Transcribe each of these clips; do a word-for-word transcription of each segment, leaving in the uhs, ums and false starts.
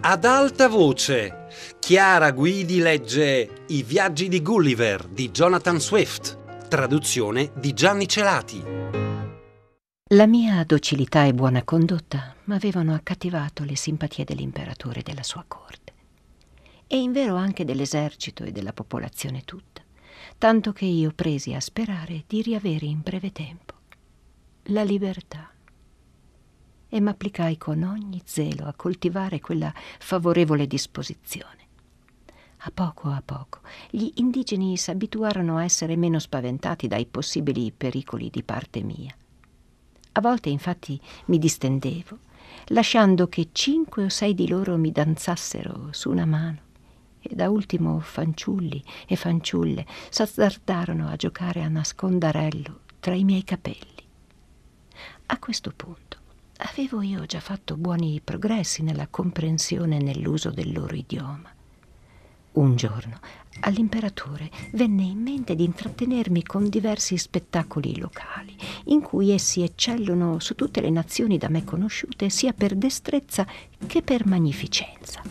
Ad alta voce, Chiara Guidi legge I viaggi di Gulliver di Jonathan Swift, traduzione di Gianni Celati. La mia docilità e buona condotta m'avevano accattivato le simpatie dell'imperatore e della sua corte, e in vero anche dell'esercito e della popolazione tutta, tanto che io presi a sperare di riavere in breve tempo la libertà e m'applicai con ogni zelo a coltivare quella favorevole disposizione. A poco a poco gli indigeni s'abituarono a essere meno spaventati dai possibili pericoli di parte mia. A volte infatti mi distendevo, lasciando che cinque o sei di loro mi danzassero su una mano, e da ultimo fanciulli e fanciulle s'azzardarono a giocare a nascondarello tra i miei capelli. A questo punto avevo io già fatto buoni progressi nella comprensione e nell'uso del loro idioma. Un giorno all'imperatore venne in mente di intrattenermi con diversi spettacoli locali, in cui essi eccellono su tutte le nazioni da me conosciute, sia per destrezza che per magnificenza.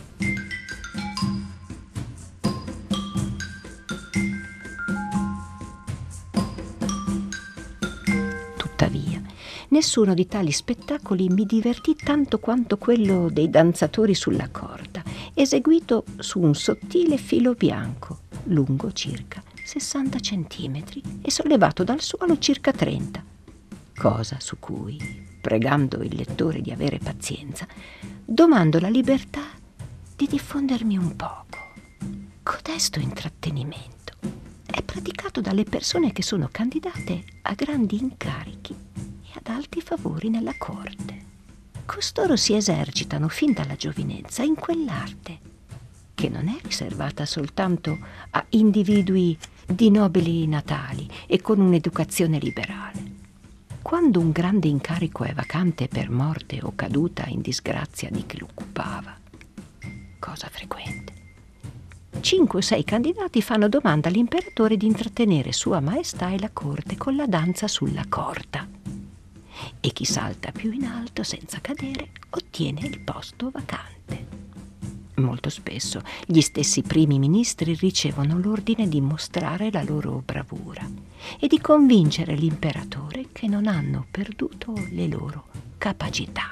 Tuttavia, nessuno di tali spettacoli mi divertì tanto quanto quello dei danzatori sulla corda, eseguito su un sottile filo bianco, lungo circa sessanta centimetri e sollevato dal suolo circa trenta, cosa su cui, pregando il lettore di avere pazienza, domando la libertà di diffondermi un poco. Codesto intrattenimento è praticato dalle persone che sono candidate a grandi incarichi e ad alti favori nella corte. Costoro si esercitano fin dalla giovinezza in quell'arte, che non è riservata soltanto a individui di nobili natali e con un'educazione liberale. Quando un grande incarico è vacante per morte o caduta in disgrazia di chi lo occupava, cosa frequente, cinque o sei candidati fanno domanda all'imperatore di intrattenere Sua Maestà e la corte con la danza sulla corda, e chi salta più in alto senza cadere ottiene il posto vacante. Molto spesso gli stessi primi ministri ricevono l'ordine di mostrare la loro bravura e di convincere l'imperatore che non hanno perduto le loro capacità.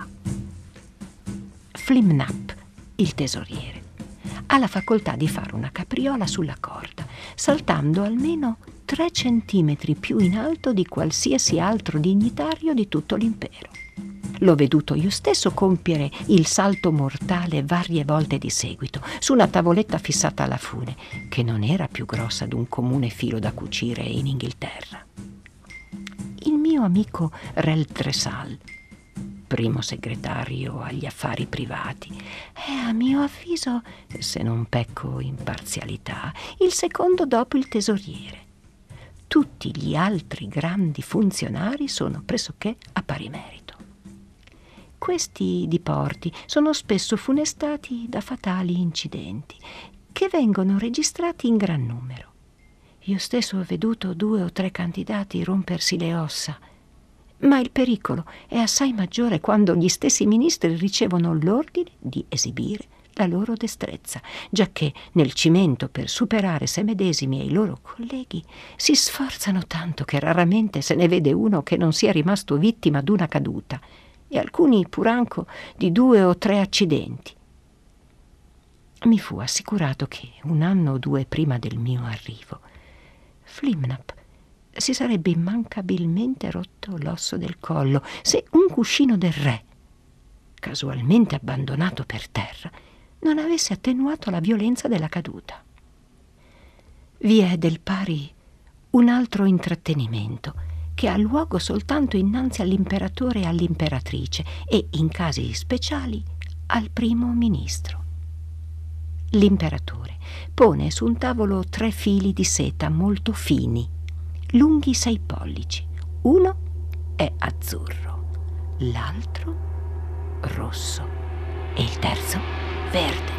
Flimnap, il tesoriere, ha la facoltà di fare una capriola sulla corda, saltando almeno tre centimetri più in alto di qualsiasi altro dignitario di tutto l'impero. L'ho veduto io stesso compiere il salto mortale varie volte di seguito, su una tavoletta fissata alla fune, che non era più grossa d'un comune filo da cucire in Inghilterra. Il mio amico Reldresal, primo segretario agli affari privati, è a mio avviso, se non pecco imparzialità, il secondo dopo il tesoriere. Tutti gli altri grandi funzionari sono pressoché a pari merito. Questi diporti sono spesso funestati da fatali incidenti, che vengono registrati in gran numero. Io stesso ho veduto due o tre candidati rompersi le ossa, ma il pericolo è assai maggiore quando gli stessi ministri ricevono l'ordine di esibire la loro destrezza, giacché nel cimento per superare se medesimi e i loro colleghi si sforzano tanto che raramente se ne vede uno che non sia rimasto vittima d'una caduta, e alcuni pur anco di due o tre accidenti. Mi fu assicurato che un anno o due prima del mio arrivo Flimnap si sarebbe immancabilmente rotto l'osso del collo se un cuscino del re, casualmente abbandonato per terra, non avesse attenuato la violenza della caduta. Vi è del pari un altro intrattenimento che ha luogo soltanto innanzi all'imperatore e all'imperatrice e, in casi speciali, al primo ministro. L'imperatore pone su un tavolo tre fili di seta molto fini, lunghi sei pollici. Uno è azzurro, l'altro rosso e il terzo verde.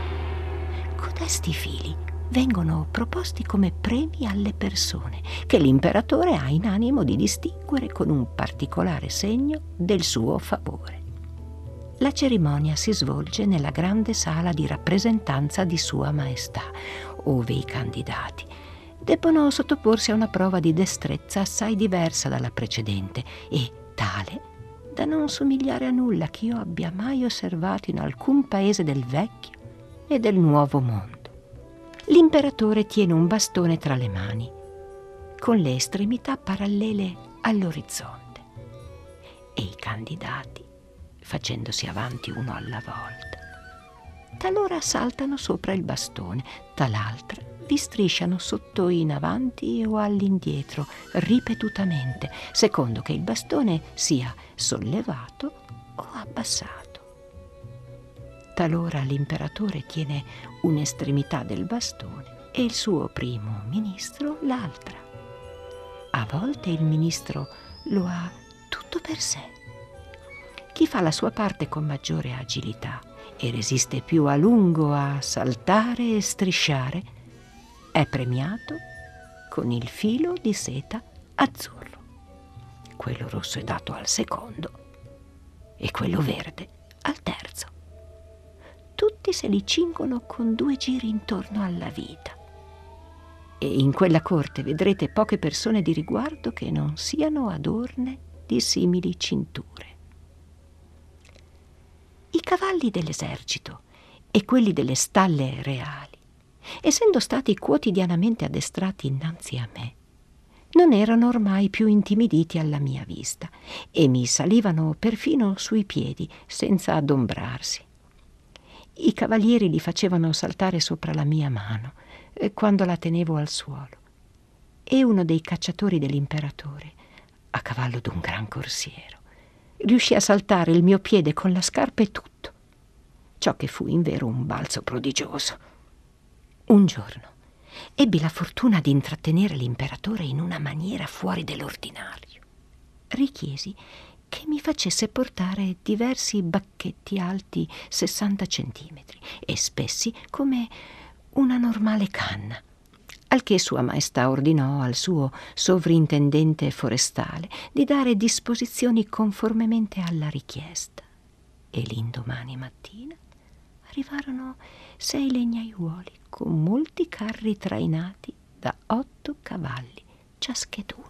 Codesti fili vengono proposti come premi alle persone che l'imperatore ha in animo di distinguere con un particolare segno del suo favore. La cerimonia si svolge nella grande sala di rappresentanza di Sua Maestà, ove i candidati debbono sottoporsi a una prova di destrezza assai diversa dalla precedente e tale da non somigliare a nulla che io abbia mai osservato in alcun paese del vecchio e del nuovo mondo. L'imperatore tiene un bastone tra le mani, con le estremità parallele all'orizzonte, e i candidati, facendosi avanti uno alla volta, talora saltano sopra il bastone, tal'altra vi strisciano sotto in avanti o all'indietro ripetutamente, secondo che il bastone sia sollevato o abbassato. Talora l'imperatore tiene un'estremità del bastone e il suo primo ministro l'altra. A volte il ministro lo ha tutto per sé. Chi fa la sua parte con maggiore agilità e resiste più a lungo a saltare e strisciare è premiato con il filo di seta azzurro. Quello rosso è dato al secondo e quello verde al terzo. Tutti se li cingono con due giri intorno alla vita. E in quella corte vedrete poche persone di riguardo che non siano adorne di simili cinture. I cavalli dell'esercito e quelli delle stalle reali, essendo stati quotidianamente addestrati innanzi a me, non erano ormai più intimiditi alla mia vista e mi salivano perfino sui piedi senza adombrarsi. I cavalieri li facevano saltare sopra la mia mano eh, quando la tenevo al suolo, e uno dei cacciatori dell'imperatore, a cavallo d'un gran corsiero, riuscì a saltare il mio piede con la scarpa e tutto, ciò che fu invero un balzo prodigioso. Un giorno ebbi la fortuna di intrattenere l'imperatore in una maniera fuori dell'ordinario. Richiesi che mi facesse portare diversi bacchetti alti sessanta centimetri e spessi come una normale canna, al che Sua Maestà ordinò al suo sovrintendente forestale di dare disposizioni conformemente alla richiesta. E l'indomani mattina arrivarono sei legnaiuoli con molti carri trainati da otto cavalli ciascheduno.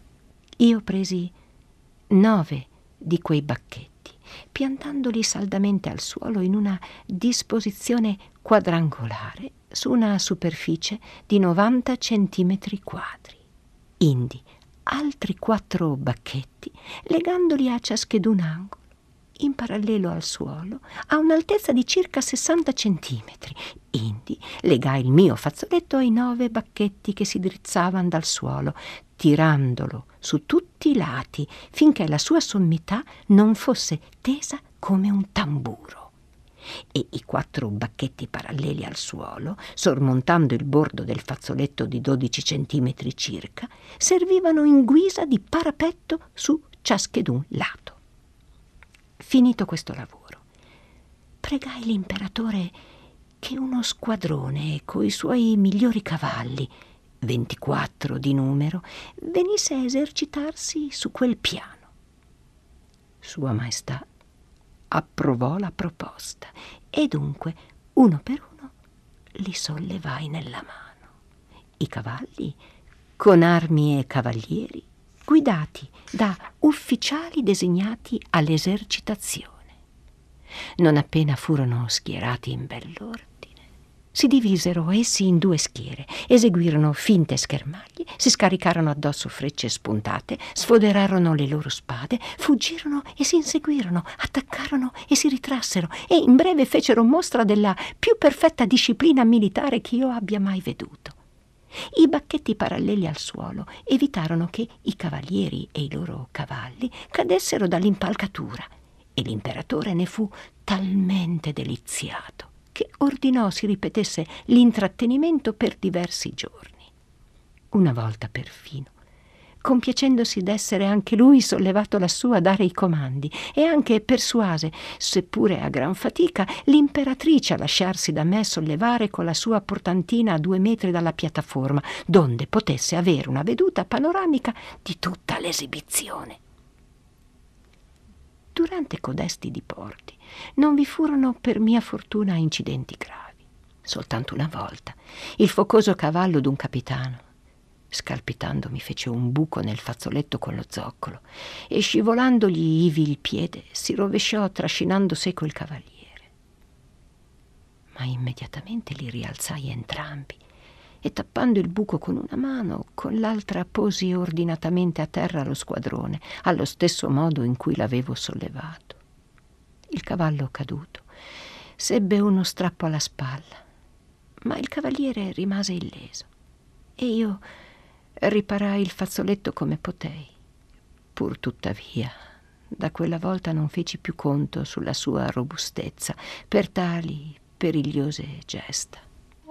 Io presi nove di quei bacchetti, piantandoli saldamente al suolo in una disposizione quadrangolare su una superficie di novanta centimetri quadri. Indi altri quattro bacchetti, legandoli a ciaschedun angolo, in parallelo al suolo, a un'altezza di circa sessanta centimetri. Indi legai il mio fazzoletto ai nove bacchetti che si drizzavano dal suolo, tirandolo su tutti i lati finché la sua sommità non fosse tesa come un tamburo. E i quattro bacchetti paralleli al suolo, sormontando il bordo del fazzoletto di dodici centimetri circa, servivano in guisa di parapetto su ciaschedun lato. Finito questo lavoro, pregai l'imperatore che uno squadrone coi suoi migliori cavalli, ventiquattro di numero, venisse a esercitarsi su quel piano. Sua Maestà approvò la proposta e dunque, uno per uno, li sollevai nella mano. I cavalli, con armi e cavalieri, guidati da ufficiali designati all'esercitazione. Non appena furono schierati in bell'ordine, si divisero essi in due schiere, eseguirono finte schermaglie, si scaricarono addosso frecce spuntate, sfoderarono le loro spade, fuggirono e si inseguirono, attaccarono e si ritrassero e in breve fecero mostra della più perfetta disciplina militare che io abbia mai veduto. I bacchetti paralleli al suolo evitarono che i cavalieri e i loro cavalli cadessero dall'impalcatura e l'imperatore ne fu talmente deliziato che ordinò si ripetesse l'intrattenimento per diversi giorni. Una volta perfino, compiacendosi d'essere anche lui sollevato lassù a dare i comandi, e anche persuase, seppure a gran fatica, l'imperatrice a lasciarsi da me sollevare con la sua portantina a due metri dalla piattaforma, donde potesse avere una veduta panoramica di tutta l'esibizione. durante codesti diporti non vi furono per mia fortuna incidenti gravi. Soltanto una volta il focoso cavallo d'un capitano, scalpitando, mi fece un buco nel fazzoletto con lo zoccolo e scivolandogli ivi il piede si rovesciò trascinando seco il cavaliere. Ma immediatamente li rialzai entrambi e tappando il buco con una mano, con l'altra posi ordinatamente a terra lo squadrone, allo stesso modo in cui l'avevo sollevato. Il cavallo caduto sebbe uno strappo alla spalla, ma il cavaliere rimase illeso e io riparai il fazzoletto come potei. Pur tuttavia, da quella volta non feci più conto sulla sua robustezza per tali perigliose gesta.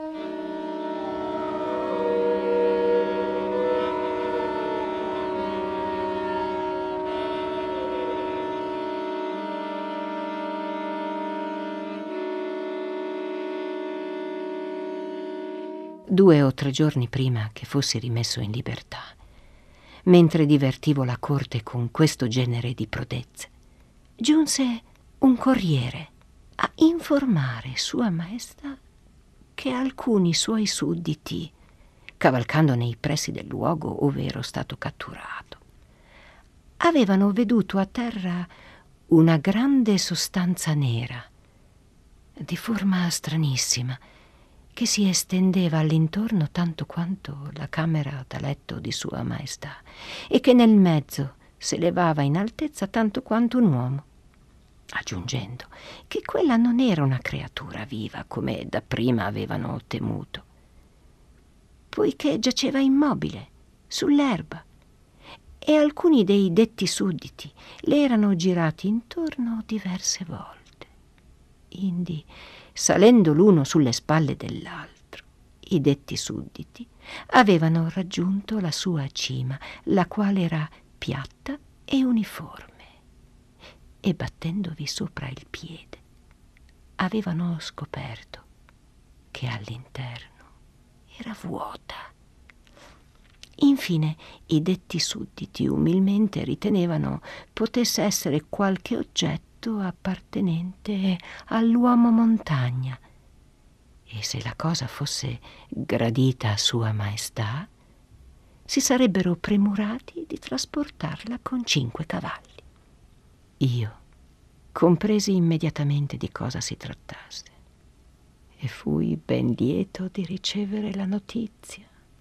Due o tre giorni prima che fossi rimesso in libertà, mentre divertivo la corte con questo genere di prodezze, giunse un corriere a informare Sua Maestà che alcuni suoi sudditi, cavalcando nei pressi del luogo ove ero stato catturato, avevano veduto a terra una grande sostanza nera, di forma stranissima, che si estendeva all'intorno tanto quanto la camera da letto di Sua Maestà e che nel mezzo s'elevava in altezza tanto quanto un uomo, aggiungendo che quella non era una creatura viva come dapprima avevano temuto, poiché giaceva immobile sull'erba e alcuni dei detti sudditi le erano girati intorno diverse volte. Indi, salendo l'uno sulle spalle dell'altro, i detti sudditi avevano raggiunto la sua cima, la quale era piatta e uniforme, e battendovi sopra il piede avevano scoperto che all'interno era vuota. Infine i detti sudditi umilmente ritenevano potesse essere qualche oggetto appartenente all'uomo montagna, e se la cosa fosse gradita a Sua Maestà si sarebbero premurati di trasportarla con cinque cavalli. Io compresi immediatamente di cosa si trattasse e fui ben lieto di ricevere la notizia.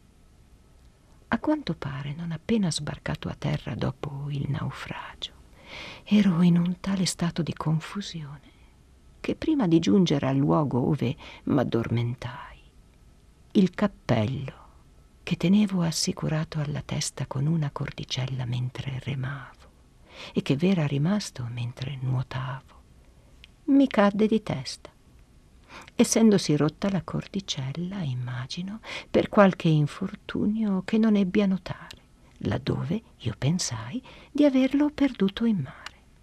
A quanto pare, non appena sbarcato a terra dopo il naufragio, ero in un tale stato di confusione che prima di giungere al luogo ove m'addormentai, il cappello che tenevo assicurato alla testa con una cordicella mentre remavo e che v'era rimasto mentre nuotavo, mi cadde di testa, essendosi rotta la cordicella, immagino, per qualche infortunio che non ebbi a notare, laddove io pensai di averlo perduto in mare.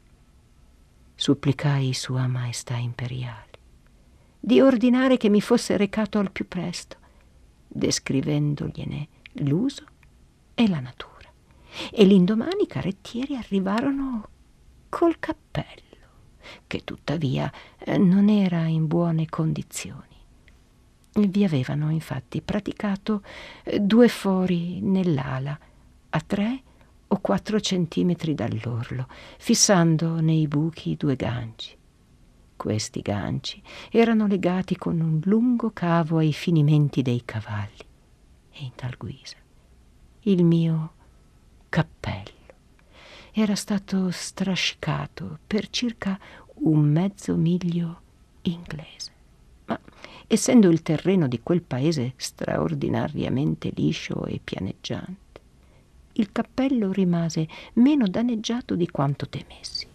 Supplicai Sua Maestà Imperiale di ordinare che mi fosse recato al più presto, descrivendogliene l'uso e la natura, e l'indomani i carrettieri arrivarono col cappello, che tuttavia eh, non era in buone condizioni. Vi avevano infatti praticato eh, due fori nell'ala a tre o quattro centimetri dall'orlo, fissando nei buchi due ganci. Questi ganci erano legati con un lungo cavo ai finimenti dei cavalli, e in tal guisa il mio cappello era stato strascicato per circa un mezzo miglio inglese. Ma essendo il terreno di quel paese straordinariamente liscio e pianeggiante, il cappello rimase meno danneggiato di quanto temessi.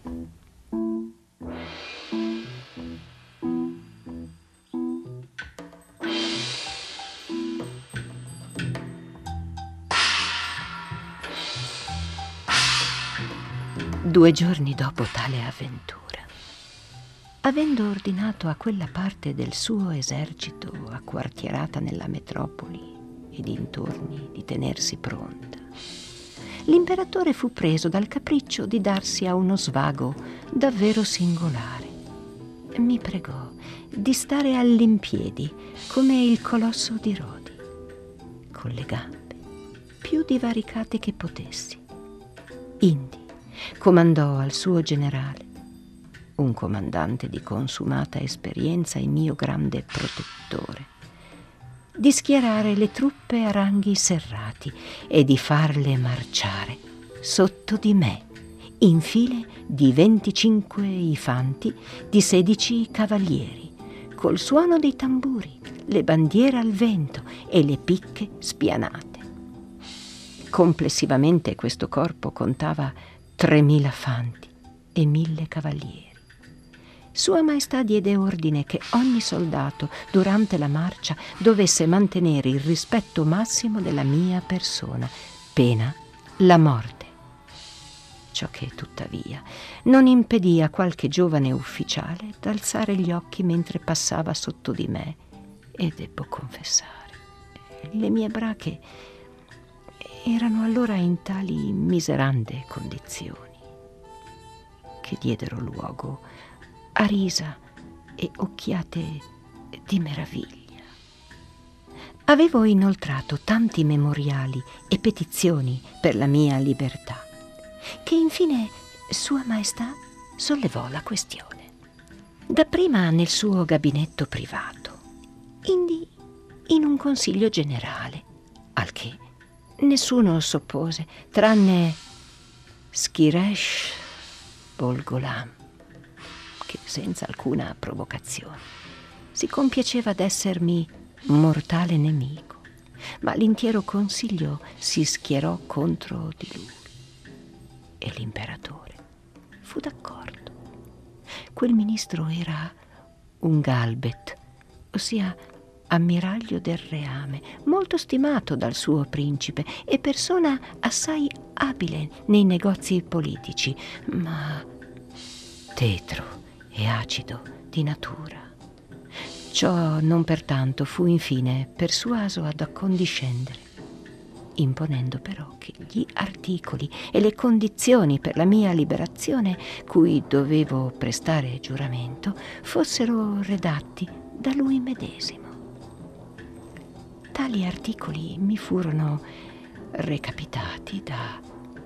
Due giorni dopo tale avventura, avendo ordinato a quella parte del suo esercito acquartierata nella metropoli e dintorni di tenersi pronta, l'imperatore fu preso dal capriccio di darsi a uno svago davvero singolare. Mi pregò di stare all'impiedi come il colosso di Rodi, con le gambe più divaricate che potessi. Indi comandò al suo generale, un comandante di consumata esperienza e mio grande protettore, di schierare le truppe a ranghi serrati e di farle marciare sotto di me, in file di venticinque ifanti, di sedici cavalieri, col suono dei tamburi, le bandiere al vento e le picche spianate. Complessivamente questo corpo contava tremila fanti e mille cavalieri. Sua Maestà diede ordine che ogni soldato durante la marcia dovesse mantenere il rispetto massimo della mia persona, pena la morte. Ciò che, tuttavia, non impedì a qualche giovane ufficiale d'alzare gli occhi mentre passava sotto di me, e debbo confessare, le mie brache erano allora in tali miserande condizioni che diedero luogo a risa e occhiate di meraviglia. Avevo inoltrato tanti memoriali e petizioni per la mia libertà, che infine Sua Maestà sollevò la questione. Dapprima nel suo gabinetto privato, indi in un consiglio generale, al che nessuno s'oppose, tranne Skiresh Bolgolam, che senza alcuna provocazione si compiaceva d'essermi mortale nemico, ma l'intero consiglio si schierò contro di lui. E l'imperatore fu d'accordo. Quel ministro era un Galbet, ossia ammiraglio del reame, molto stimato dal suo principe e persona assai abile nei negozi politici, ma tetro e acido di natura. Ciò non pertanto fu infine persuaso ad accondiscendere, imponendo però che gli articoli e le condizioni per la mia liberazione, cui dovevo prestare giuramento, fossero redatti da lui medesimo. Tali articoli mi furono recapitati da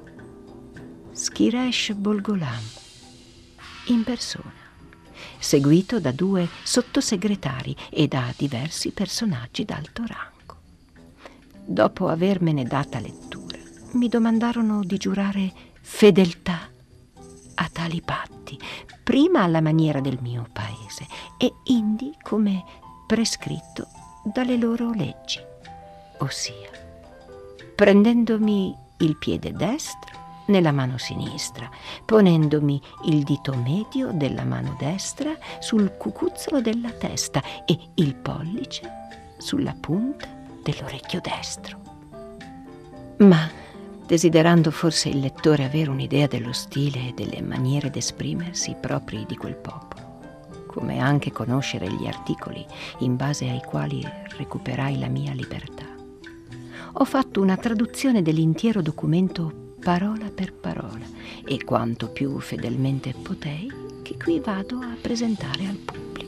Skiresh Bolgolam in persona, seguito da due sottosegretari e da diversi personaggi d'alto rango. Dopo avermene data lettura, mi domandarono di giurare fedeltà a tali patti, prima alla maniera del mio paese e indi come prescritto dalle loro leggi, ossia prendendomi il piede destro nella mano sinistra, ponendomi il dito medio della mano destra sul cucuzzolo della testa e il pollice sulla punta dell'orecchio destro. Ma, desiderando forse il lettore avere un'idea dello stile e delle maniere d'esprimersi propri di quel popolo, come anche conoscere gli articoli in base ai quali recuperai la mia libertà, ho fatto una traduzione dell'intero documento parola per parola e quanto più fedelmente potei, che qui vado a presentare al pubblico.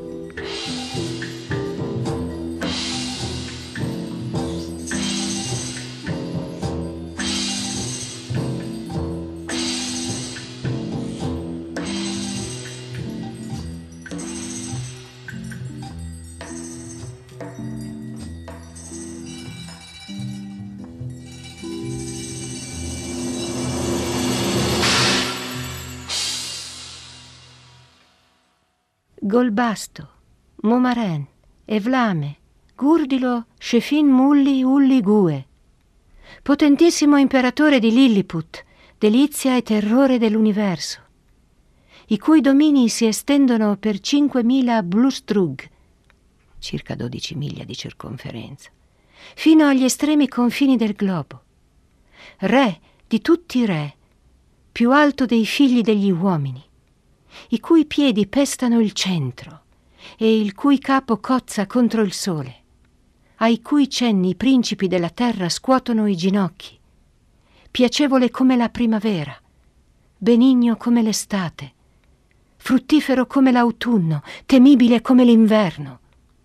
Golbasto, Momaren, Evlame, Gurdilo, Shefin Mulli Ulli Gue, potentissimo imperatore di Lilliput, delizia e terrore dell'universo, i cui domini si estendono per cinquemila blustrug, circa dodici miglia di circonferenza, fino agli estremi confini del globo, re di tutti i re, più alto dei figli degli uomini, i cui piedi pestano il centro e il cui capo cozza contro il sole, ai cui cenni i principi della terra scuotono i ginocchi, piacevole come la primavera, benigno come l'estate, fruttifero come l'autunno, temibile come l'inverno.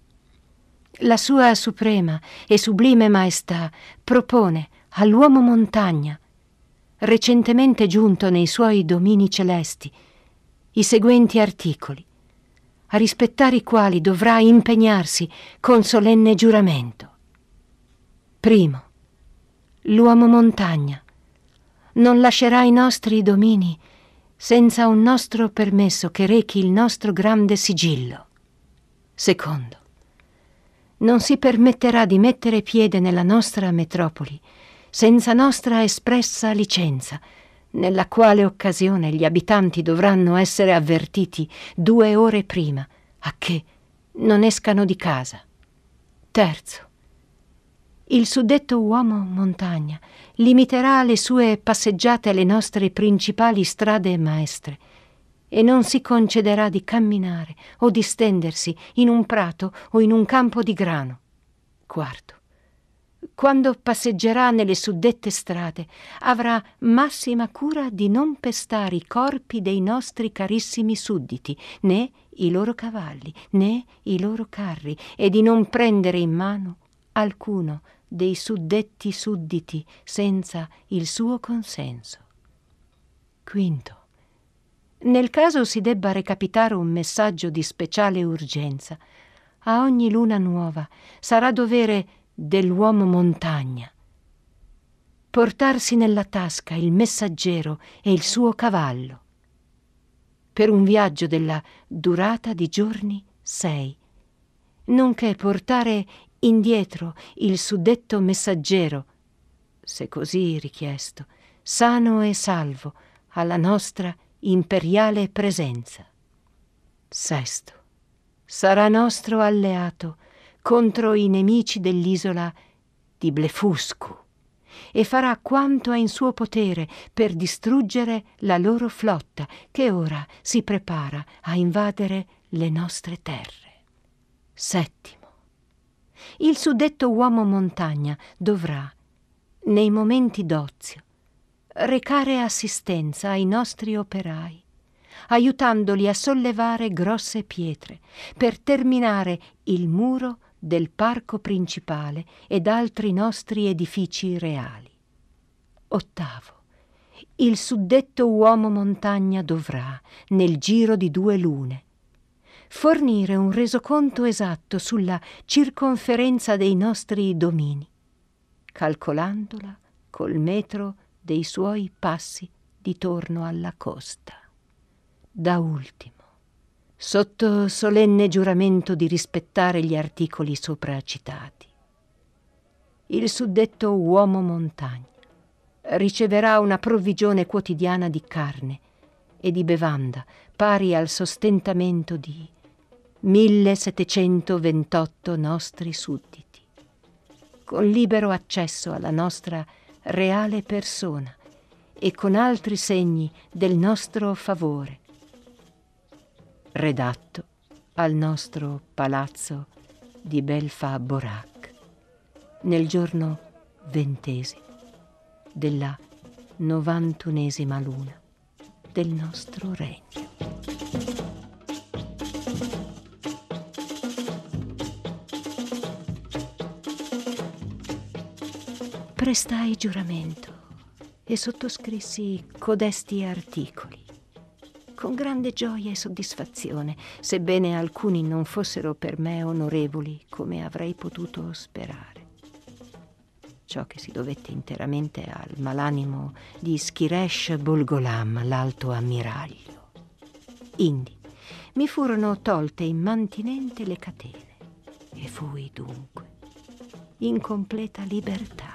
La sua suprema e sublime maestà propone all'uomo montagna, recentemente giunto nei suoi domini celesti, i seguenti articoli, a rispettare i quali dovrà impegnarsi con solenne giuramento. Primo, l'uomo montagna non lascerà i nostri domini senza un nostro permesso che rechi il nostro grande sigillo. Secondo, non si permetterà di mettere piede nella nostra metropoli senza nostra espressa licenza, nella quale occasione gli abitanti dovranno essere avvertiti due ore prima, a che non escano di casa. Terzo, il suddetto uomo montagna limiterà le sue passeggiate alle nostre principali strade maestre e non si concederà di camminare o di stendersi in un prato o in un campo di grano. Quarto, quando passeggerà nelle suddette strade, avrà massima cura di non pestare i corpi dei nostri carissimi sudditi, né i loro cavalli, né i loro carri, e di non prendere in mano alcuno dei suddetti sudditi senza il suo consenso. Quinto, nel caso si debba recapitare un messaggio di speciale urgenza, a ogni luna nuova sarà dovere dell'uomo montagna portarsi nella tasca il messaggero e il suo cavallo per un viaggio della durata di giorni sei, nonché portare indietro il suddetto messaggero, se così richiesto, sano e salvo alla nostra imperiale presenza. Sesto, sarà nostro alleato contro i nemici dell'isola di Blefuscu e farà quanto è in suo potere per distruggere la loro flotta che ora si prepara a invadere le nostre terre. Settimo, il suddetto uomo montagna dovrà, nei momenti d'ozio, recare assistenza ai nostri operai, aiutandoli a sollevare grosse pietre per terminare il muro del parco principale ed altri nostri edifici reali. Ottavo, il suddetto uomo montagna dovrà, nel giro di due lune, fornire un resoconto esatto sulla circonferenza dei nostri domini, calcolandola col metro dei suoi passi di torno alla costa. Da ultimo, sotto solenne giuramento di rispettare gli articoli sopra citati, il suddetto uomo montagna riceverà una provvigione quotidiana di carne e di bevanda pari al sostentamento di millesettecentoventotto nostri sudditi, con libero accesso alla nostra reale persona e con altri segni del nostro favore, redatto al nostro palazzo di Belfa Borac nel giorno ventesimo della novantunesima luna del nostro regno. Prestai giuramento e sottoscrissi codesti articoli con grande gioia e soddisfazione, sebbene alcuni non fossero per me onorevoli come avrei potuto sperare. Ciò che si dovette interamente al malanimo di Schiresh Bolgolam, l'alto ammiraglio. Indi mi furono tolte immantinente le catene e fui dunque in completa libertà.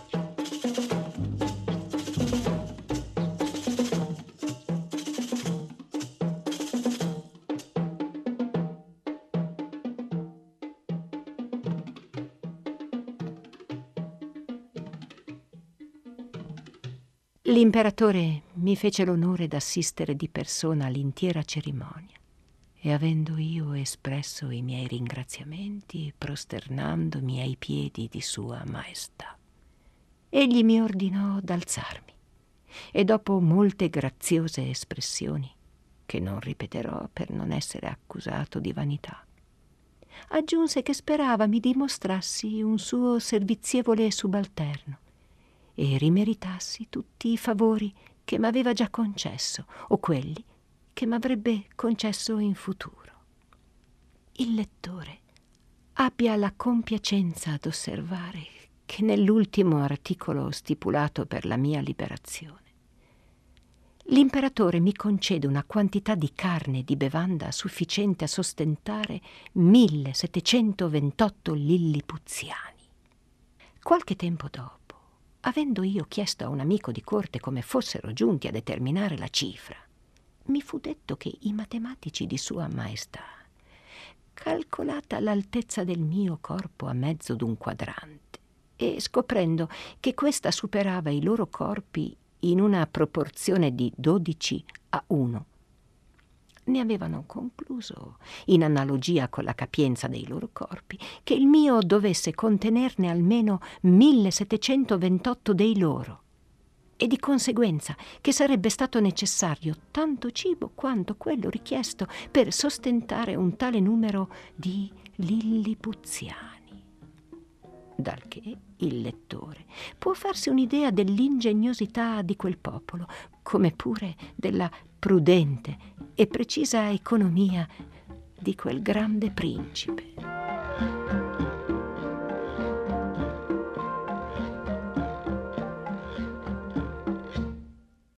L'imperatore mi fece l'onore d'assistere di persona all'intera cerimonia e avendo io espresso i miei ringraziamenti, prosternandomi ai piedi di Sua Maestà, egli mi ordinò d'alzarmi e dopo molte graziose espressioni, che non ripeterò per non essere accusato di vanità, aggiunse che sperava mi dimostrassi un suo servizievole subalterno e rimeritassi tutti i favori che m'aveva già concesso o quelli che m'avrebbe concesso in futuro. Il lettore abbia la compiacenza d'osservare che nell'ultimo articolo stipulato per la mia liberazione l'imperatore mi concede una quantità di carne e di bevanda sufficiente a sostentare millesettecentoventotto lillipuziani. Qualche tempo dopo, avendo io chiesto a un amico di corte come fossero giunti a determinare la cifra, mi fu detto che i matematici di Sua Maestà, calcolata l'altezza del mio corpo a mezzo d'un quadrante e scoprendo che questa superava i loro corpi in una proporzione di dodici a uno, ne avevano concluso, in analogia con la capienza dei loro corpi, che il mio dovesse contenerne almeno millesettecentoventotto dei loro, e di conseguenza che sarebbe stato necessario tanto cibo quanto quello richiesto per sostentare un tale numero di lillipuziani. Dal che il lettore può farsi un'idea dell'ingegnosità di quel popolo, come pure della prudente e precisa economia di quel grande principe.